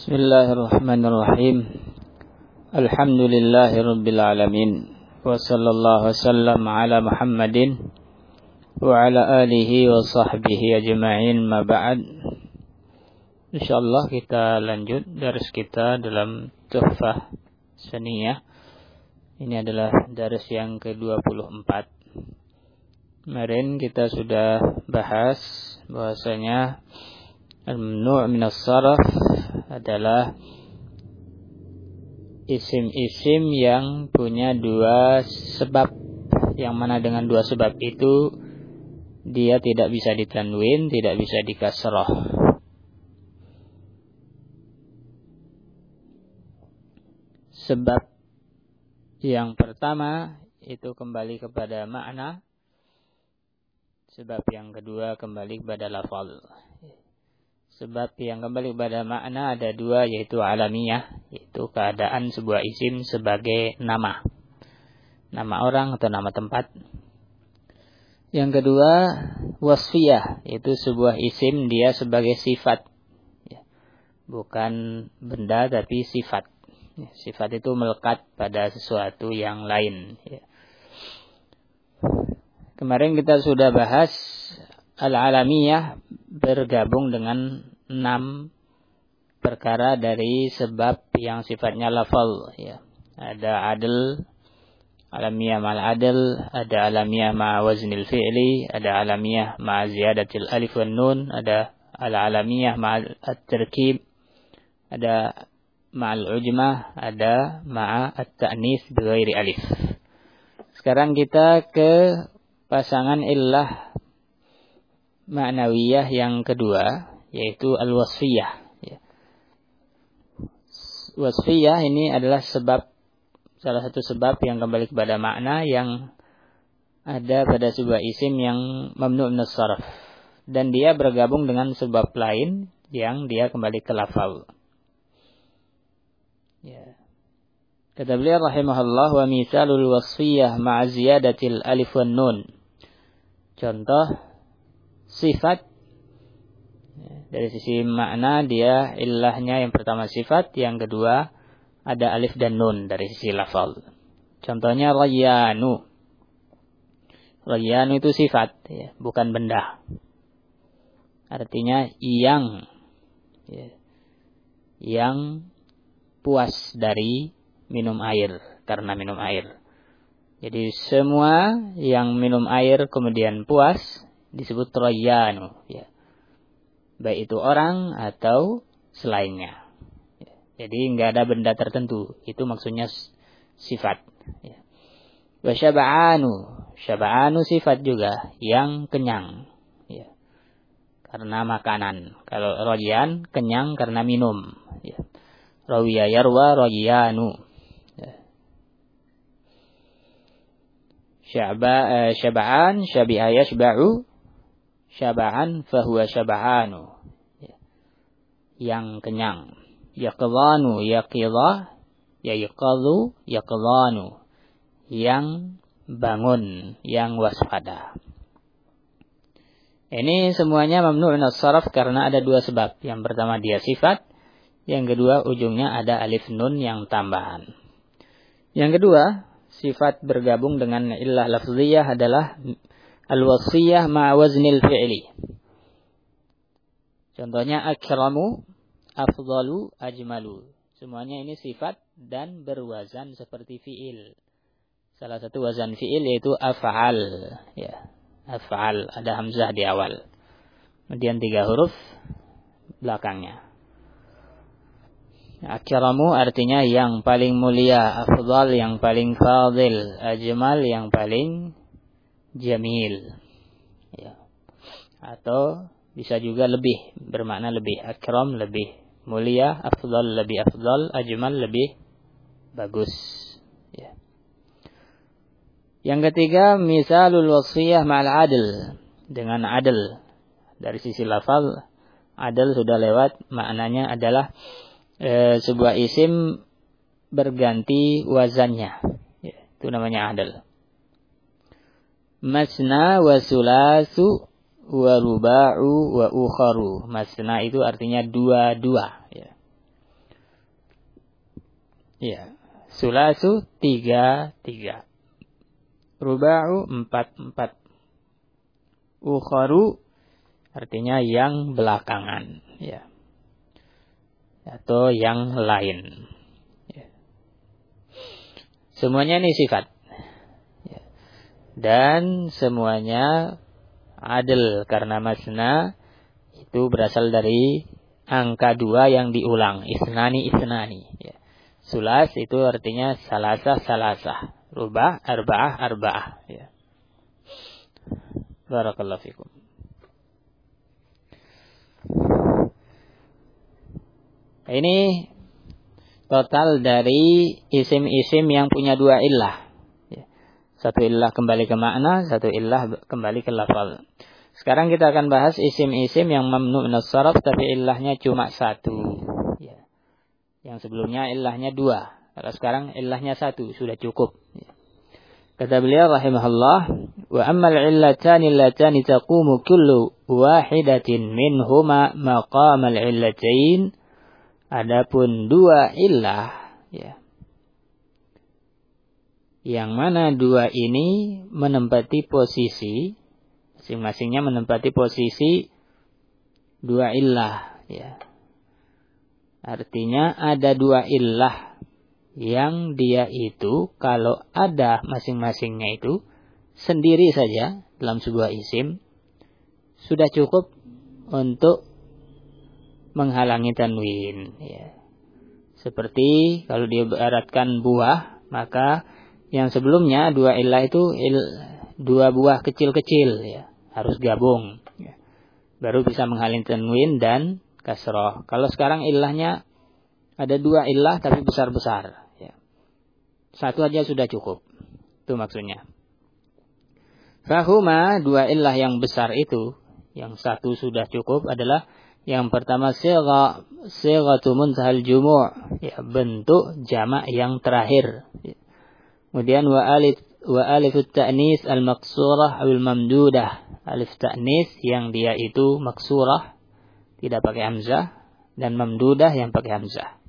Bismillahirrahmanirrahim. Alhamdulillahirabbil alamin. Wa sallallahu wasallam ala Muhammadin wa ala alihi wa sahbihi ajma'in, ma ba'd. Insyaallah kita lanjut dars kita dalam Tuhfah Saniyah. Ini adalah dars yang ke-24. Kemarin kita sudah bahas bahwasanya al-mamnu' min as-sarf adalah isim-isim yang punya dua sebab, yang mana dengan dua sebab itu dia tidak bisa ditanwin, tidak bisa dikasrah. Sebab yang pertama itu kembali kepada makna, sebab yang kedua kembali kepada lafal. Sebab yang kembali kepada makna ada dua, yaitu alamiah, yaitu keadaan sebuah isim sebagai nama orang atau nama tempat. Yang kedua wasfiyah, yaitu sebuah isim dia sebagai sifat, bukan benda tapi sifat. Sifat itu melekat pada sesuatu yang lain. Kemarin kita sudah bahas al-alamiyah bergabung dengan 6 perkara dari sebab yang sifatnya lafal. Ada adl, alamiyah ma'al adl, ada alamiyah ma'a waznil fi'li, ada alamiyah ma'a ziyadatil alif wan nun, ada al-alamiyah ma'al at-terkib, ada ma'al ujmah, ada ma'a at-ta'nis bighairi alif. Sekarang kita ke pasangan illah ma'nawiyah yang kedua, yaitu al-wasfiyah. Wasfiyah ini adalah salah satu sebab yang kembali kepada makna yang ada pada sebuah isim yang mamnu' min as-sarf, dan dia bergabung dengan sebab lain yang dia kembali ke lafal. Kata beliau rahimahullah, wa mithalul wasfiyah ma'a ziyadatil alif wan nun. Contoh sifat dari sisi makna dia illahnya yang pertama sifat, yang kedua ada alif dan nun dari sisi lafal. Contohnya rayyanu. Rayyanu itu sifat, bukan benda. Artinya yang puas dari minum air, karena minum air. Jadi semua yang minum air kemudian puas disebut rayyanu, baik itu orang atau selainnya. Jadi enggak ada benda tertentu, itu maksudnya sifat. Wa syaba'anu sifat juga, yang kenyang, karena makanan. Kalau rayyan kenyang karena minum. Rawiya yarwa rayyanu. Syaba'an syabi'a yashba'u, syaba'an fahuwa syaba'anu, yang kenyang. Yaqdhanu yaqidha, yaqadhu yaqdhanu, yang bangun, yang waspada. Ini semuanya mamnu' min as-sarf karena ada dua sebab. Yang pertama dia sifat, yang kedua ujungnya ada alif nun yang tambahan. Yang kedua, sifat bergabung dengan illah lafziyah adalah al-wasfiyah ma'a waznil fi'li. Contohnya akramu, afdalu, ajmalu. Semuanya ini sifat dan berwazan seperti fi'il. Salah satu wazan fi'il yaitu af'al. Af'al, ada hamzah di awal. Kemudian 3 huruf belakangnya. Akramu artinya yang paling mulia, afdal yang paling fadil, ajmal yang paling jamil. Atau bisa juga lebih, bermakna lebih. Akram lebih mulia, afdal lebih afdal, ajmal lebih bagus. Yang ketiga, misalul wasfiyah ma'al adl, dengan adl. Dari sisi lafal, adl sudah lewat, maknanya adalah sebuah isim berganti wazannya. Itu namanya adl. Masna wa sulasu wa ruba'u wa ukharu. Masna itu artinya dua-dua. Ya. Sulasu 3, 3. Ruba'u 4, 4. Ukharu artinya yang belakangan, ya. Atau yang lain. Ya. Semuanya ini sifat. Ya. Dan semuanya adil karena masna itu berasal dari angka 2 yang diulang. Isnani, isnani. Ya. Sulas itu artinya salasah, salasah. Rubah, arba'ah, arba'ah. Ya. Barakallahu fikum. Ini total dari isim-isim yang punya 2 illah. Ya. Satu illah kembali ke makna, satu illah kembali ke lafal. Sekarang kita akan bahas isim-isim yang mamnu' minas sarf tapi illahnya cuma 1. Ya. Yang sebelumnya illahnya 2. Kalau sekarang illahnya 1, sudah cukup. Ya. Kata beliau rahimahullah, wa ammal illatani allatani taqumu kullu wahidatin minhuma maqamal illatain. Adapun 2 illah, ya. Yang mana 2 ini menempati posisi, masing-masingnya menempati posisi 2 illah, ya. Artinya ada 2 illah yang dia itu kalau ada masing-masingnya itu sendiri saja dalam sebuah isim sudah cukup untuk menghalangi tanwin, ya. Seperti kalau diibaratkan buah, maka yang sebelumnya 2 illah itu 2 buah kecil-kecil, ya, harus gabung, ya. Baru bisa menghalangi tanwin dan kasroh. Kalau sekarang illahnya ada 2 illah tapi besar-besar, ya. 1 aja sudah cukup. Itu maksudnya. Fahuma 2 illah yang besar itu, yang 1 sudah cukup adalah yang pertama sighatu muntahal jumu', ya, bentuk jamak yang terakhir. Ya. Kemudian wa alifut ta'nis al-maqsurah awil mamdudah. Alif ta'nis yang dia itu maksurah, tidak pakai hamzah, dan mamdudah yang pakai hamzah.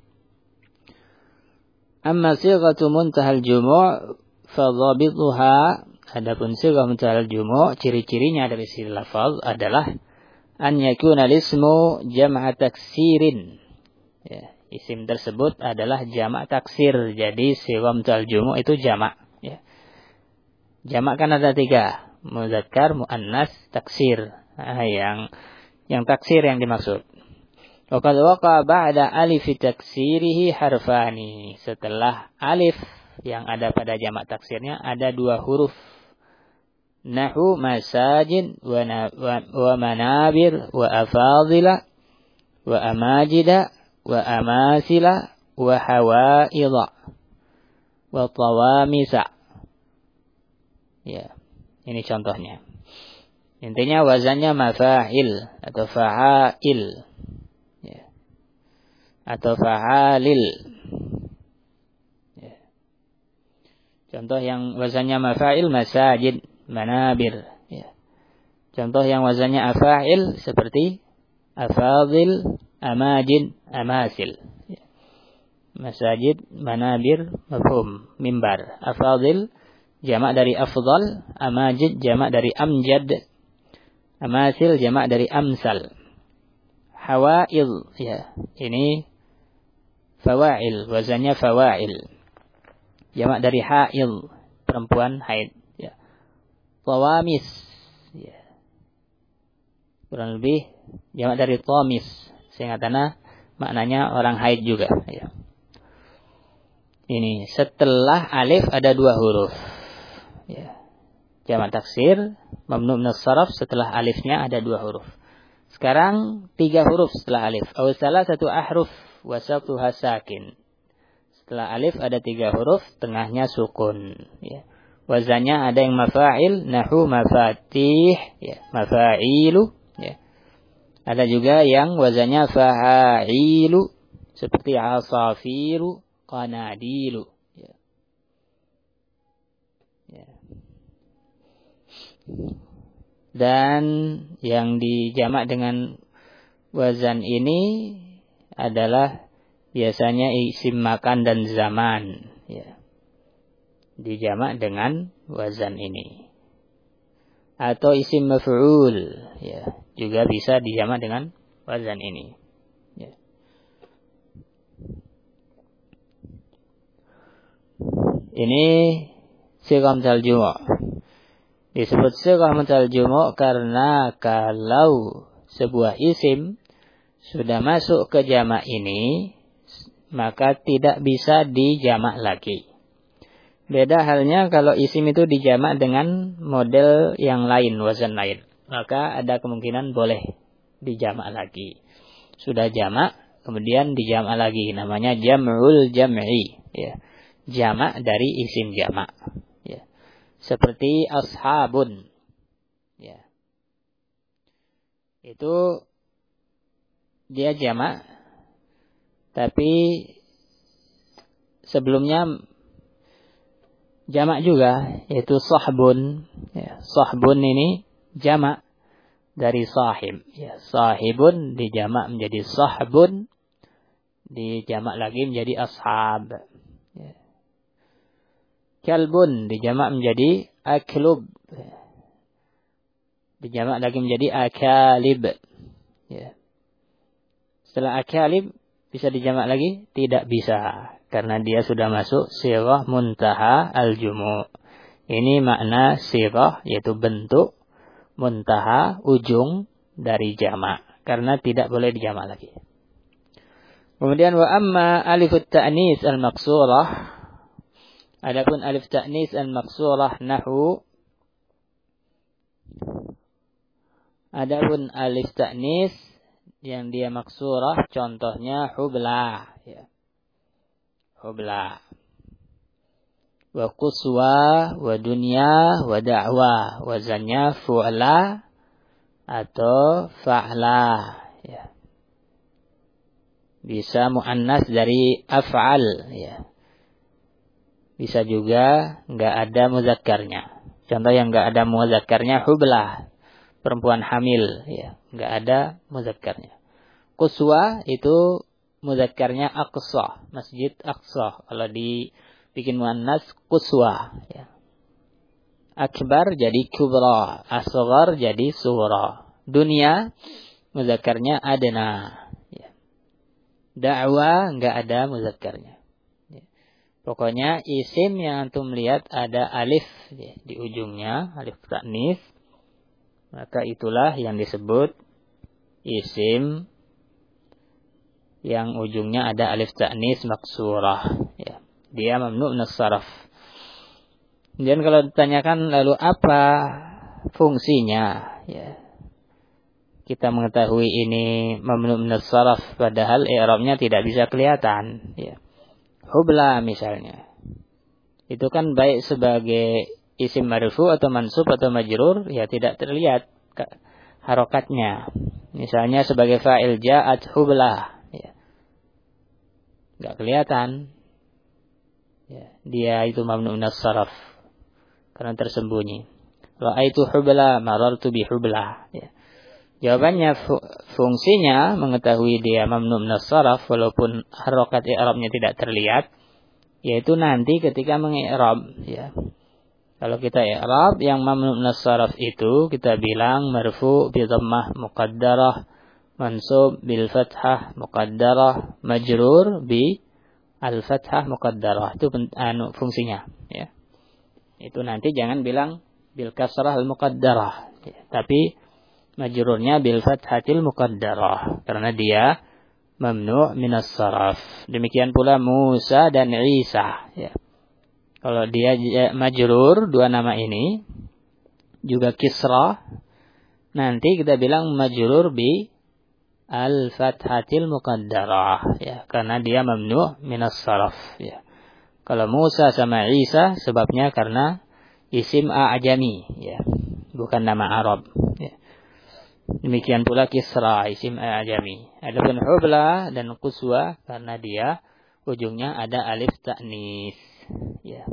Amma sighatu muntahal jumu' fa dhabituha, adapun sighah muntahal jumu', ciri-cirinya dari sisi lafaz adalah an yakuna lismu jam'a taksirin. Ya, isim tersebut adalah jamak taksir. Jadi sighah muntahal jumu' itu jamak, ya. Jamak kan ada 3, muzakkar, muannas, taksir. Nah, yang taksir yang dimaksud. Wa qad waqa ba'da alif taksirihi harfani. Setelah alif yang ada pada jamak taksirnya ada 2 huruf. Nahu masajid wa manabir wa afadila wa amajida wa amasila wa hawaidha wa tawamisa. Ya, ini contohnya. Intinya wazannya mafa'il atau fa'ail, ya, atau fa'alil. Ya. Contoh yang wazannya mafa'il masajid, manabir, ya. Contoh yang wazannya afa'il seperti afadil, amajid, amasil, ya. Masajid, manabir, mafhum, mimbar. Afadil jamak dari afdal, amajid jamak dari amjad, amasil jamak dari amsal. Hawail, ya, ini fawail, wazannya fawail, jamak dari hail, perempuan haid. Tawamis, ya. Kurang lebih jamak dari tamis, sehingga maknanya orang haid juga, ya. Ini setelah alif ada 2 huruf, ya. Jamak taksir mamnu' minas sarf, setelah alifnya ada 2 huruf. Sekarang 3 huruf setelah alif. Aw salasatu ahruf wasatuha sakin. Setelah alif ada 3 huruf, tengahnya sukun, ya. Wazannya ada yang mafa'il, nahu mafatih, ya, mafa'ilu, ya. Ada juga yang wazannya fa'ilu, seperti asafiru, qanadilu, ya. Ya. Dan yang dijamak dengan wazan ini adalah biasanya isim makan dan zaman, ya, dijamak dengan wazan ini. Atau isim maf'ul, ya, juga bisa dijamak dengan wazan ini. Ya. Ini sighah mutal jumu'. Disebut sighah mutal jumu' karena kalau sebuah isim sudah masuk ke jamak ini, maka tidak bisa dijamak lagi. Beda halnya kalau isim itu dijamak dengan model yang lain, wazan lain. Maka ada kemungkinan boleh dijamak lagi. Sudah jamak, kemudian dijamak lagi. Namanya jam'ul jam'i. Ya. Jamak dari isim jamak. Ya. Seperti ashabun. Ya. Itu dia jamak. Tapi sebelumnya jamak juga, yaitu sahbun. Ya, sahbun ini jamak dari sahib. Ya, sahibun dijamak menjadi sahbun, dijamak lagi menjadi ashab. Ya. Kalbun dijamak menjadi aklub, ya. Dijamak lagi menjadi akalib. Ya. Setelah akalib bisa dijamak lagi? Tidak bisa. Karena dia sudah masuk sighah muntaha al-jumu'. Ini makna sighah, yaitu bentuk muntaha, ujung dari jamak. Karena tidak boleh dijamak lagi. Kemudian wa amma alifut ta'nis al-maqsurah. Adapun alif ta'nis al-maqsurah nahu. Adapun alif ta'nis yang dia maksurah, contohnya hubla, ya. Hubla. Wa quswa, wa dunya, wa da'wa. Wazannya fu'la atau fa'la, ya. Bisa muannas dari af'al, ya. Bisa juga enggak ada muzakkarnya. Contoh yang enggak ada muzakkarnya hubla, perempuan hamil, ya, enggak ada muzakkarnya. Quswa itu muzakkarnya aqsa, masjid aqsa. Kalau dibikin muannas quswa, ya. Akbar jadi kubra, asghar jadi sughra. Dunia muzakkarnya adna, ya. Da'wa enggak ada muzakkarnya. Ya. Pokoknya isim yang antum lihat ada alif, ya, di ujungnya, alif ta'nis, maka itulah yang disebut isim yang ujungnya ada alif ta'nis maksurah. Ya. Dia mamnu' minas sarf. Kemudian kalau ditanyakan lalu apa fungsinya? Ya. Kita mengetahui ini mamnu' minas sarf padahal i'rabnya tidak bisa kelihatan. Ya. Hubla misalnya. Itu kan baik sebagai isim marfu atau mansub atau majrur, ya tidak terlihat harokatnya. Misalnya sebagai fa'il ja'at hublah, ya. Enggak kelihatan. Ya, dia itu mamnu' minas sarf karena tersembunyi. Ra'aitu hubla, marartu bi hublah, ya. Jawabannya fungsinya mengetahui dia mamnu' minas sarf walaupun harokat i'rabnya tidak terlihat, yaitu nanti ketika mengi'rab, ya. Kalau kita i'rab yang mamnu' minas sarf itu kita bilang marfu' bi dhammah muqaddarah, mansub bil fathah muqaddarah, majrur bi al fathah muqaddarah. Itu fungsinya, ya. Itu nanti jangan bilang bil kasrah al muqaddarah, ya. Tapi majrurnya bil fathatil muqaddarah karena dia mamnu' minas sarf. Demikian pula Musa dan Isa, ya. Kalau dia majrur, dua nama ini juga kisra, nanti kita bilang majrur bi al-fathatil muqaddarah, ya, karena dia mamnu' minas sarf, ya. Kalau Musa sama Isa sebabnya karena isim a'jami, ya, bukan nama Arab, ya. Demikian pula kisra, isim a'jami. Adapun hubla dan quswa karena dia ujungnya ada alif ta'nis, ya.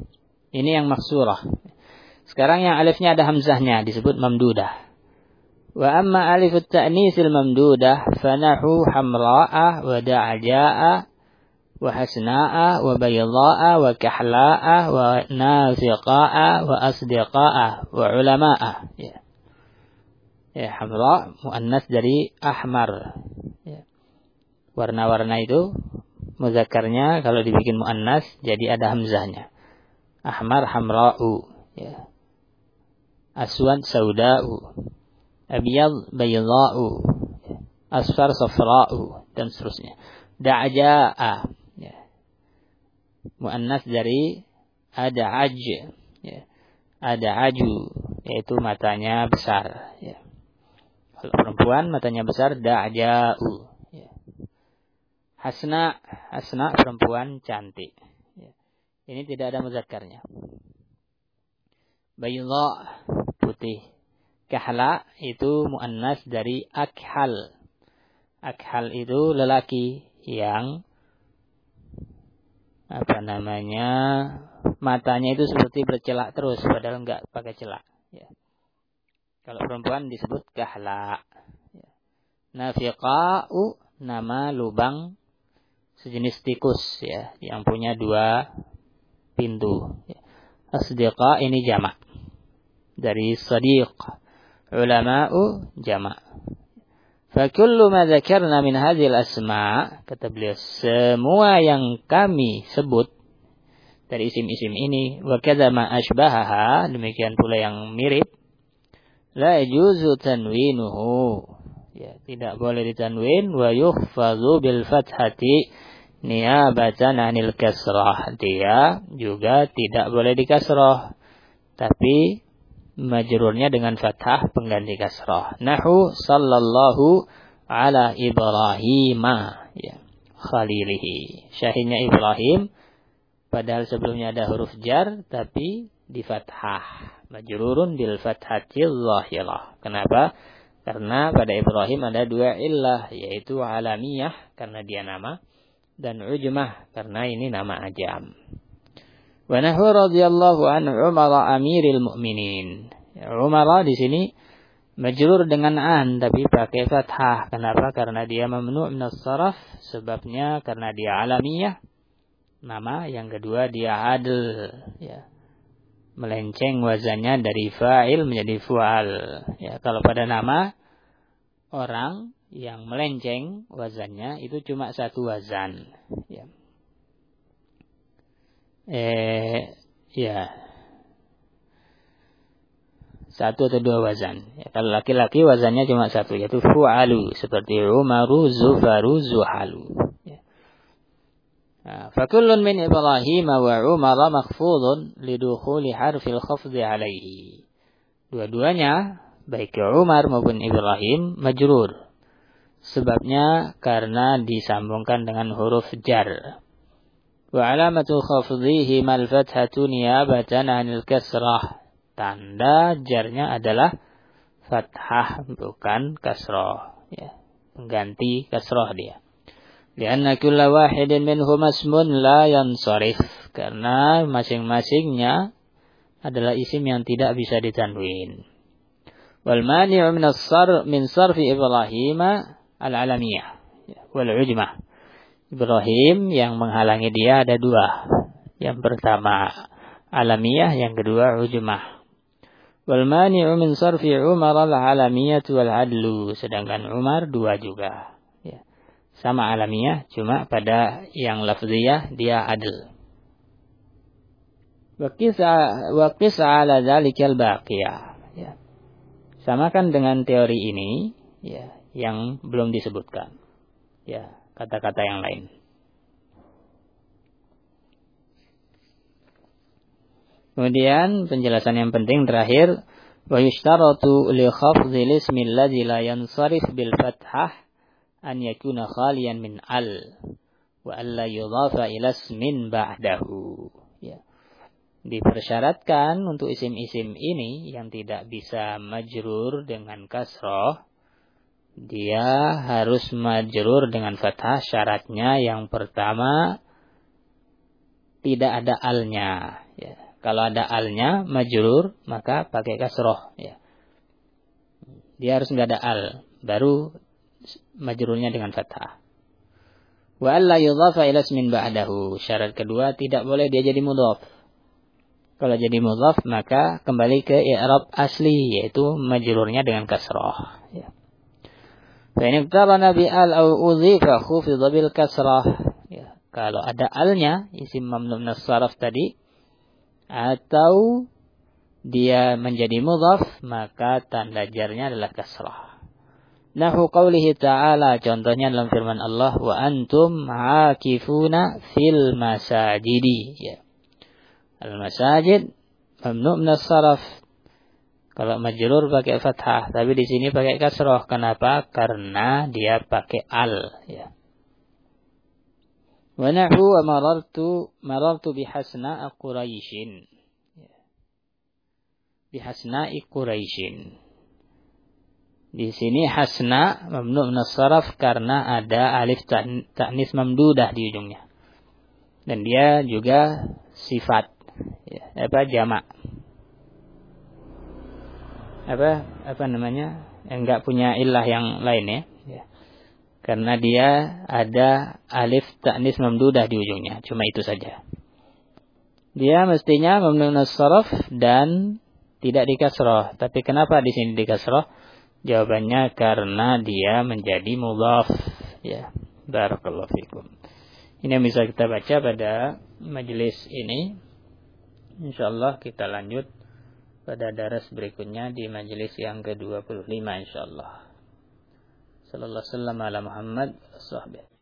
Ini yang maksurah. Sekarang yang alifnya ada hamzahnya disebut mamdudah. Wa amma alif at-ta'nisil mamdudah fanahu hamra'a wa da'ja'a wa hasna'a wa baydha'a wa kahla'a wa nafiqa'a wa asdiqa'a wa ulama'a. Ya. Ya, hamra muannas dari ahmar. Ya. Warna-warna itu mudzakarnya kalau dibikin muannas jadi ada hamzahnya. Ahmar hamra'u, ya. Aswad sauda'u. Abyad baydha'u, ya. Asfar safra'u, dan seterusnya. Da'ja'a, ya. Muannas dari ada'aj, ya. Ada'aju, yaitu matanya besar, ya. Kalau perempuan matanya besar da'ja'u, ya. Hasna perempuan cantik, ya. Ini tidak ada mudzakarnya. Baydha putih. Kahla itu muannas dari akhal. Akhal itu lelaki yang matanya itu seperti bercelak terus padahal enggak pakai celak, ya. Kalau perempuan disebut kahla, ya. Nafiqa'u nama lubang sejenis tikus, ya, yang punya 2 pintu, ya. Asdiqa ini jamak dari sadiq. Ulama'u jamak. Fa kullu ma dzakarna min hadhil asma', kata beliau, semua yang kami sebut dari isim-isim ini, wa kadza ma asbahaha, demikian pula yang mirip, la yajuzu tanwinuhu, ya, tidak boleh ditanwin, wa yukhfadhu bil fathati niyabatan 'anil kasrah, dia juga tidak boleh dikasrah, tapi majrurnya dengan fathah pengganti kasrah. Nahu sallallahu ala Ibrahima, ya, khalilihi. Syahidnya Ibrahim, padahal sebelumnya ada huruf jar tapi di fathah. Majrurun bil fathatil zahirah. Kenapa? Karena pada Ibrahim ada 2 illah, yaitu alamiyah karena dia nama, dan ujmah karena ini nama ajam. Wa nahu radhiyallahu an Umar amiril mu'minin. Umar di sini majrur dengan an tapi pakai fathah. Kenapa? Karena dia mamnu' min as-sarf, sebabnya karena dia alamiyah nama, yang kedua dia adl, ya. Melenceng wazannya dari fa'il menjadi fu'al, ya. Kalau pada nama orang yang melenceng wazannya itu cuma 1 wazan, ya. Ya, 1 atau 2 wazan, ya. Kalau laki-laki wazannya cuma 1, yaitu fu'alu, seperti Umaru, Zufaru, Zuhalu, ya. Fakullun min Ibrahim wa Umar makhfudun lidukhuli harfil khafdi alaihi. Dua-duanya, baik Umar maupun Ibrahim, majrur. Sebabnya karena disambungkan dengan huruf jar. Wa alamatu khafdhihi mal fathatu niyabatan 'anil kasrah. Tanda jarnya adalah fathah bukan kasrah, ya. Pengganti kasrah dia. Lianna kulla wahidin minhum ismun la yansarif. Karena masing-masingnya adalah isim yang tidak bisa ditanwin. Wal mani'u min sarfi Ibrahim al-alamiyah wal ujmah. Ibrahim yang menghalangi dia ada 2. Yang pertama alamiyah, yang kedua ujmah. Wal mani'u min sarfi Umar al-alamiyah wal adlu. Sedangkan Umar 2 juga, ya. Sama alamiyah, cuma pada yang lafziyah dia adl. Wa qis ala dzalikal baqiyah, ya. Samakan dengan teori ini, ya, yang belum disebutkan, ya, kata-kata yang lain. Kemudian penjelasan yang penting terakhir, wa yushtaratu li khafdhil ismi alladhi la yansarif bil fathah an yakuna khaliyan min al wa alla yudhafa ila ismin ba'dahu, ya. Dipersyaratkan untuk isim-isim ini yang tidak bisa majrur dengan kasrah, dia harus majrur dengan fathah. Syaratnya yang pertama tidak ada alnya, ya. Kalau ada alnya majrur maka pakai kasrah, ya. Dia harus enggak ada al, baru majrurnya dengan fathah. Wa alla yudhafa ila ismin ba'dahu. Syarat kedua, tidak boleh dia jadi mudhaf. Kalau jadi mudhaf maka kembali ke i'rab asli, yaitu majrurnya dengan kasrah. Ya. Fa in iqtarana bi al aw udhifa khufidha bil kasrah. Ya. Kalau ada alnya, isim mamnu min as-sarf tadi, atau dia menjadi mudhaf, maka tanda jarnya adalah kasrah. Nahu qaulihi ta'ala, contohnya dalam firman Allah, wa antum aakifuna fil masajidi. Ya. Al-masajid mamnu min as-sarf. Kalau majrur pakai fathah, tapi di sini pakai kasrah. Kenapa? Karena dia pakai al, ya. Wa nahu wa marartu bihasna'a Quraisyin. Bihasna'i Quraisyin. Di sini hasna mamnu min as-sarf karena ada alif ta'nis mamdudah di ujungnya. Dan dia juga sifat, ya, jamak. Apa namanya? Enggak punya illah yang lain, ya. Ya. Karena dia ada alif ta'nis mamdudah di ujungnya, cuma itu saja. Dia mestinya mamnu min as-sarf dan tidak dikasrah. Tapi kenapa di sini dikasrah? Jawabannya karena dia menjadi mudhaf. Ya, barakallahu fikum. Ini yang bisa kita baca pada majelis ini. Insyaallah kita lanjut pada daras berikutnya di majelis yang ke-25 insyaallah. Sallallahu alaihi wasallam ala Muhammad wa sahbihi.